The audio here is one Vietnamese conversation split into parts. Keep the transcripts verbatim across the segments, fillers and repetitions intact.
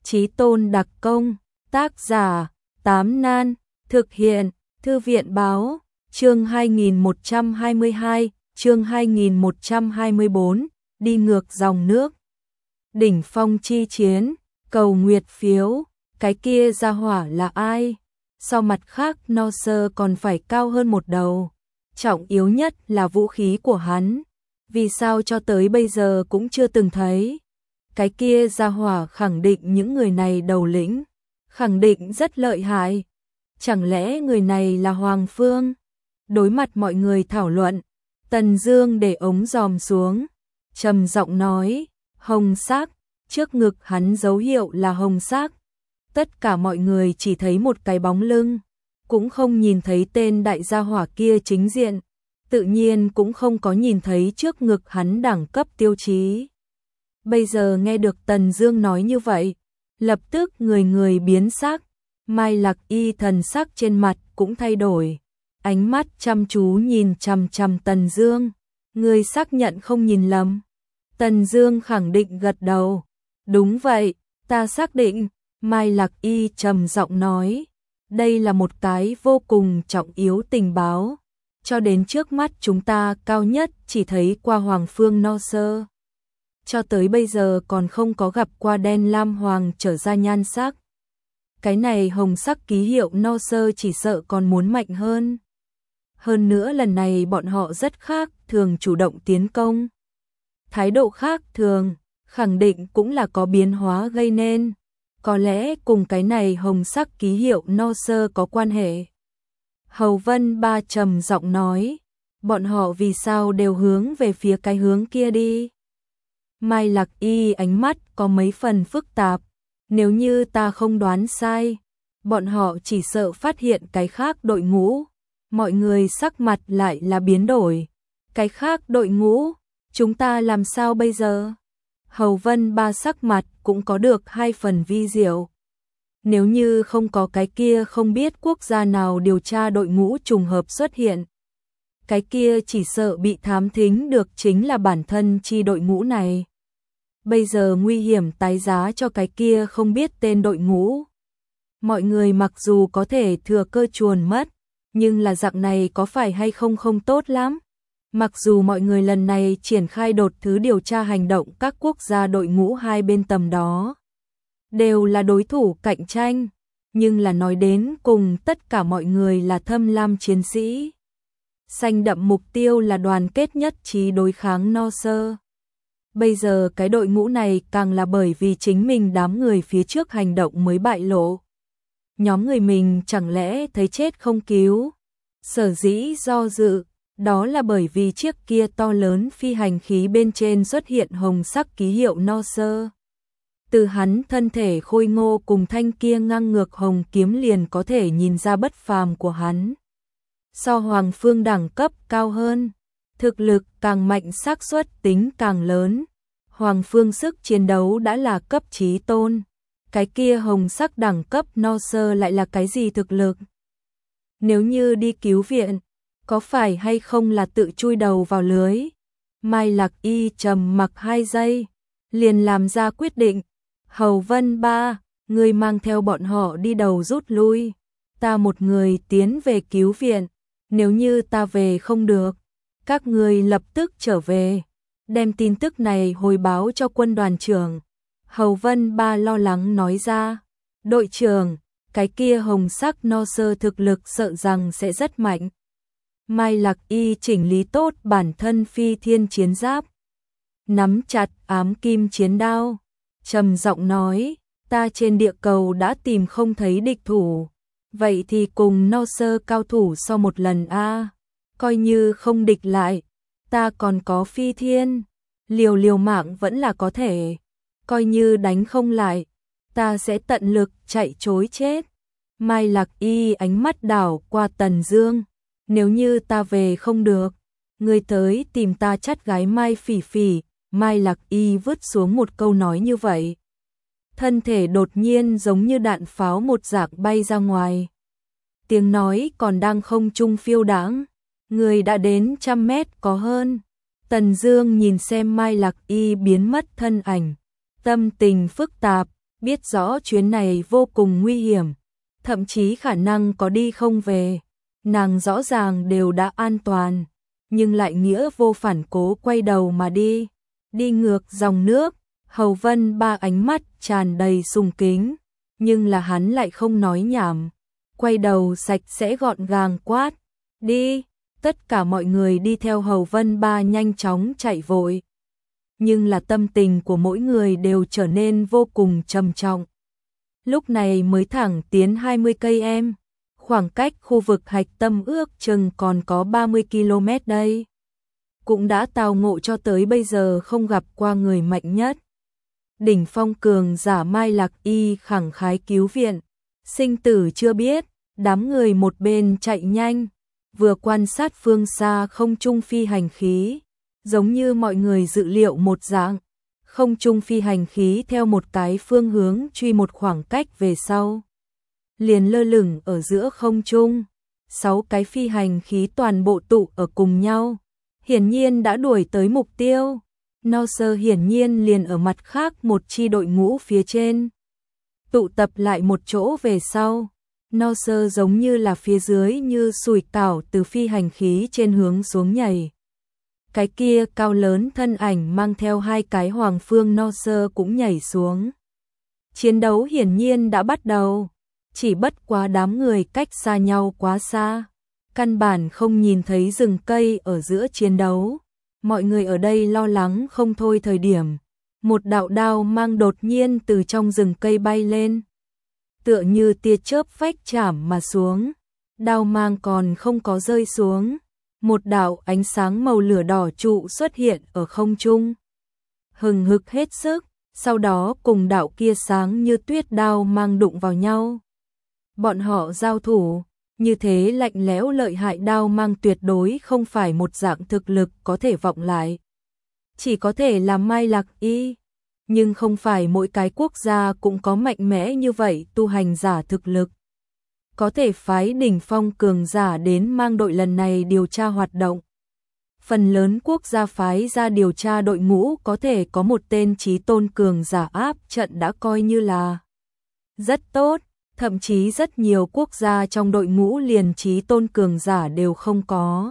Chí Tôn đặc công, tác giả, Tám Nan, thực hiện, Thư viện báo, chương hai nghìn một trăm hai mươi hai, chương hai nghìn một trăm hai mươi bốn, đi ngược dòng nước. Đỉnh phong chi chiến, cầu nguyệt phiếu, cái kia ra hỏa là ai? So mặt khác no sơ còn phải cao hơn một đầu. Trọng yếu nhất là vũ khí của hắn. Vì sao cho tới bây giờ cũng chưa từng thấy? Cái kia ra hỏa khẳng định những người này đầu lĩnh. Khẳng định rất lợi hại. Chẳng lẽ người này là Hoàng Phương? Đối mặt mọi người thảo luận, Tần Dương để ống giòm xuống, trầm giọng nói, hồng sắc, trước ngực hắn dấu hiệu là hồng sắc. Tất cả mọi người chỉ thấy một cái bóng lưng, cũng không nhìn thấy tên đại gia hỏa kia chính diện, tự nhiên cũng không có nhìn thấy trước ngực hắn đẳng cấp tiêu chí. Bây giờ nghe được Tần Dương nói như vậy, lập tức người người biến sắc, Mai Lạc Y thần sắc trên mặt cũng thay đổi, ánh mắt chăm chú nhìn chằm chằm Tần Dương, người xác nhận không nhìn lầm. Tần Dương khẳng định gật đầu, đúng vậy, ta xác định. Mai Lạc Y trầm giọng nói, đây là một cái vô cùng trọng yếu tình báo, cho đến trước mắt chúng ta cao nhất chỉ thấy qua Hoàng Phương no sơ. Cho tới bây giờ còn không có gặp qua đen lam hoàng trở ra nhan sắc. Cái này hồng sắc ký hiệu no sơ chỉ sợ còn muốn mạnh hơn. Hơn nữa lần này bọn họ rất khác thường chủ động tiến công. Thái độ khác thường, khẳng định cũng là có biến hóa gây nên. Có lẽ cùng cái này hồng sắc ký hiệu no sơ có quan hệ. Hầu Vân Ba trầm giọng nói, bọn họ vì sao đều hướng về phía cái hướng kia đi. Mai Lạc Y ánh mắt có mấy phần phức tạp, nếu như ta không đoán sai, bọn họ chỉ sợ phát hiện cái khác đội ngũ, mọi người sắc mặt lại là biến đổi. Cái khác đội ngũ, chúng ta làm sao bây giờ? Hầu Vân Ba sắc mặt cũng có được hai phần vi diệu. Nếu như không có cái kia không biết quốc gia nào điều tra đội ngũ trùng hợp xuất hiện, cái kia chỉ sợ bị thám thính được chính là bản thân chi đội ngũ này. Bây giờ nguy hiểm tái giá cho cái kia không biết tên đội ngũ. Mọi người mặc dù có thể thừa cơ chuồn mất, nhưng là dạng này có phải hay không không tốt lắm. Mặc dù mọi người lần này triển khai đột thứ điều tra hành động các quốc gia đội ngũ hai bên tầm đó, đều là đối thủ cạnh tranh, nhưng là nói đến cùng tất cả mọi người là thâm lam chiến sĩ. Xanh đậm mục tiêu là đoàn kết nhất trí đối kháng no sơ. Bây giờ cái đội ngũ này càng là bởi vì chính mình đám người phía trước hành động mới bại lộ. Nhóm người mình chẳng lẽ thấy chết không cứu? Sở dĩ do dự, đó là bởi vì chiếc kia to lớn phi hành khí bên trên xuất hiện hồng sắc ký hiệu no sơ. Từ hắn thân thể khôi ngô cùng thanh kia ngang ngược hồng kiếm liền có thể nhìn ra bất phàm của hắn. So Hoàng Phương đẳng cấp cao hơn, thực lực càng mạnh, xác suất tính càng lớn. Hoàng Phương sức chiến đấu đã là cấp chí tôn, cái kia hồng sắc đẳng cấp no sơ lại là cái gì thực lực? Nếu như đi cứu viện, có phải hay không là tự chui đầu vào lưới? Mai Lạc Y trầm mặc hai giây, liền làm ra quyết định. Hầu Vân Ba, người mang theo bọn họ đi đầu rút lui. Ta một người tiến về cứu viện. Nếu như ta về không được, các người lập tức trở về. Đem tin tức này hồi báo cho quân đoàn trưởng. Hầu Vân Ba lo lắng nói ra. Đội trưởng, cái kia hồng sắc no sơ thực lực sợ rằng sẽ rất mạnh. Mai Lạc Y chỉnh lý tốt bản thân phi thiên chiến giáp, nắm chặt ám kim chiến đao, trầm giọng nói, ta trên địa cầu đã tìm không thấy địch thủ, vậy thì cùng no sơ cao thủ so một lần a. Coi như không địch lại, ta còn có phi thiên, liều liều mạng vẫn là có thể. Coi như đánh không lại, ta sẽ tận lực chạy trối chết. Mai Lạc Y ánh mắt đảo qua Tần Dương. Nếu như ta về không được, ngươi tới tìm ta chắt gái Mai Phỉ Phỉ. Mai Lạc Y vứt xuống một câu nói như vậy. Thân thể đột nhiên giống như đạn pháo một dạng bay ra ngoài. Tiếng nói còn đang không trung phiêu đãng. Người đã đến trăm mét có hơn. Tần Dương nhìn xem Mai Lạc Y biến mất thân ảnh, tâm tình phức tạp, biết rõ chuyến này vô cùng nguy hiểm, thậm chí khả năng có đi không về. Nàng rõ ràng đều đã an toàn, nhưng lại nghĩa vô phản cố quay đầu mà đi, đi ngược dòng nước. Hầu Vân Ba ánh mắt tràn đầy sùng kính, nhưng là hắn lại không nói nhảm, quay đầu sạch sẽ gọn gàng quát, đi. Tất cả mọi người đi theo Hầu Vân Ba nhanh chóng chạy vội. Nhưng là tâm tình của mỗi người đều trở nên vô cùng trầm trọng. Lúc này mới thẳng tiến hai mươi cây em, khoảng cách khu vực hạch tâm ước chừng còn có ba mươi ki lô mét đây. Cũng đã tao ngộ cho tới bây giờ không gặp qua người mạnh nhất. Đỉnh phong cường giả Mai Lạc Y khẳng khái cứu viện, sinh tử chưa biết, đám người một bên chạy nhanh, vừa quan sát phương xa không trung phi hành khí, giống như mọi người dự liệu một dạng, không trung phi hành khí theo một cái phương hướng truy một khoảng cách về sau, liền lơ lửng ở giữa không trung. Sáu cái phi hành khí toàn bộ tụ ở cùng nhau, hiển nhiên đã đuổi tới mục tiêu. Norse hiển nhiên liền ở mặt khác một chi đội ngũ phía trên, tụ tập lại một chỗ về sau. Norse giống như là phía dưới như sủi cảo từ phi hành khí trên hướng xuống nhảy. Cái kia cao lớn thân ảnh mang theo hai cái hoàng phương Norse cũng nhảy xuống. Chiến đấu hiển nhiên đã bắt đầu, chỉ bất quá đám người cách xa nhau quá xa, căn bản không nhìn thấy rừng cây ở giữa chiến đấu. Mọi người ở đây lo lắng không thôi thời điểm, một đạo đao mang đột nhiên từ trong rừng cây bay lên, tựa như tia chớp phách chạm mà xuống. Đao mang còn không có rơi xuống, một đạo ánh sáng màu lửa đỏ trụ xuất hiện ở không trung, hừng hực hết sức, sau đó cùng đạo kia sáng như tuyết đao mang đụng vào nhau. Bọn họ giao thủ, như thế lạnh lẽo lợi hại đao mang tuyệt đối không phải một dạng thực lực có thể vọng lại. Chỉ có thể là Mai Lạc Y, nhưng không phải mỗi cái quốc gia cũng có mạnh mẽ như vậy tu hành giả thực lực. Có thể phái đỉnh phong cường giả đến mang đội lần này điều tra hoạt động. Phần lớn quốc gia phái ra điều tra đội ngũ có thể có một tên chí tôn cường giả áp trận đã coi như là rất tốt. Thậm chí rất nhiều quốc gia trong đội ngũ liền chí tôn cường giả đều không có.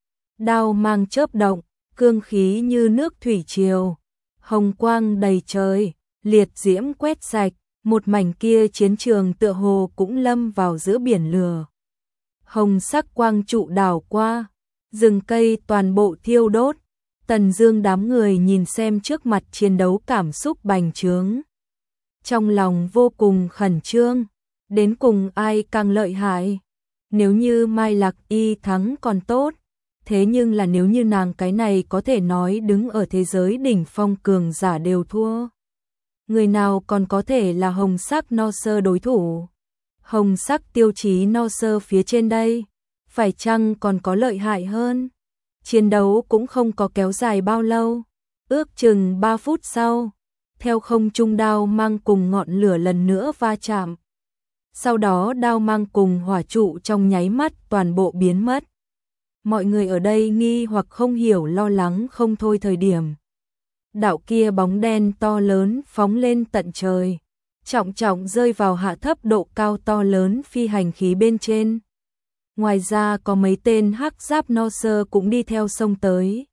Đao mang chớp động, cương khí như nước thủy triều, hồng quang đầy trời, liệt diễm quét sạch, một mảnh kia chiến trường tựa hồ cũng lâm vào giữa biển lửa. Hồng sắc quang trụ đảo qua, rừng cây toàn bộ thiêu đốt. Tần Dương đám người nhìn xem trước mặt chiến đấu cảm xúc bành trướng, trong lòng vô cùng khẩn trương. Đến cùng ai càng lợi hại? Nếu như Mai Lạc Y thắng còn tốt, thế nhưng là nếu như nàng cái này có thể nói đứng ở thế giới đỉnh phong cường giả đều thua. Người nào còn có thể là hồng sắc Norse đối thủ? Hồng sắc tiêu chí Norse phía trên đây, phải chăng còn có lợi hại hơn? Chiến đấu cũng không có kéo dài bao lâu, ước chừng ba phút sau, theo không trung đao mang cùng ngọn lửa lần nữa va chạm. Sau đó đao mang cùng hỏa trụ trong nháy mắt toàn bộ biến mất. Mọi người ở đây nghi hoặc không hiểu lo lắng không thôi thời điểm. Đạo kia bóng đen to lớn phóng lên tận trời, trọng trọng rơi vào hạ thấp độ cao to lớn phi hành khí bên trên. Ngoài ra có mấy tên hắc giáp Norse cũng đi theo sông tới.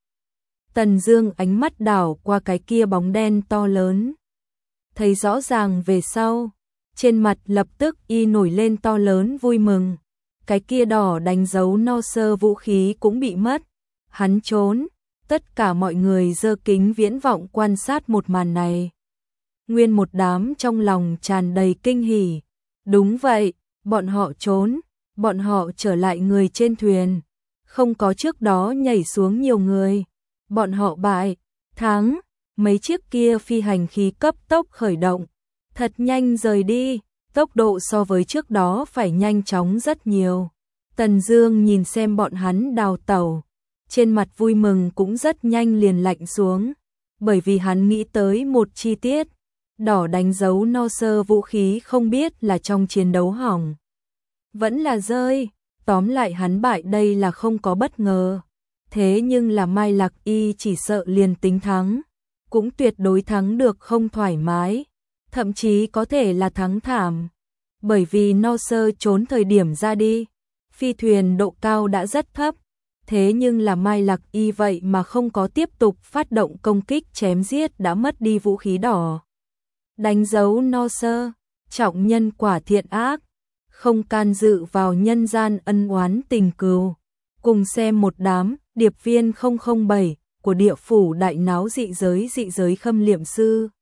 Tần Dương ánh mắt đảo qua cái kia bóng đen to lớn, thấy rõ ràng về sau, trên mặt lập tức y nổi lên to lớn vui mừng. Cái kia đỏ đánh dấu Norse vũ khí cũng bị mất. Hắn trốn. Tất cả mọi người giơ kính viễn vọng quan sát một màn này. Nguyên một đám trong lòng tràn đầy kinh hỉ. Đúng vậy, bọn họ trốn, bọn họ trở lại người trên thuyền. Không có trước đó nhảy xuống nhiều người. Bọn họ bại, thắng, mấy chiếc kia phi hành khí cấp tốc khởi động. Thật nhanh rời đi, tốc độ so với trước đó phải nhanh chóng rất nhiều. Tần Dương nhìn xem bọn hắn đào tẩu, trên mặt vui mừng cũng rất nhanh liền lạnh xuống, bởi vì hắn nghĩ tới một chi tiết, đỏ đánh dấu Norse vũ khí không biết là trong chiến đấu hỏng, vẫn là rơi, tóm lại hắn bại đây là không có bất ngờ. Thế nhưng là Mai Lạc Y chỉ sợ liền tính thắng, cũng tuyệt đối thắng được không thoải mái. thậm chí có thể là thắng thảm. Bởi vì No Sơ trốn thời điểm ra đi, phi thuyền độ cao đã rất thấp, thế nhưng là Mai Lạc Y vậy mà không có tiếp tục phát động công kích chém giết đã mất đi vũ khí đỏ. Đánh dấu No Sơ, trọng nhân quả thiện ác, không can dự vào nhân gian ân oán tình cừu. Cùng xem một đám điệp viên không không bảy của địa phủ đại náo dị giới dị giới Khâm Liệm Sư.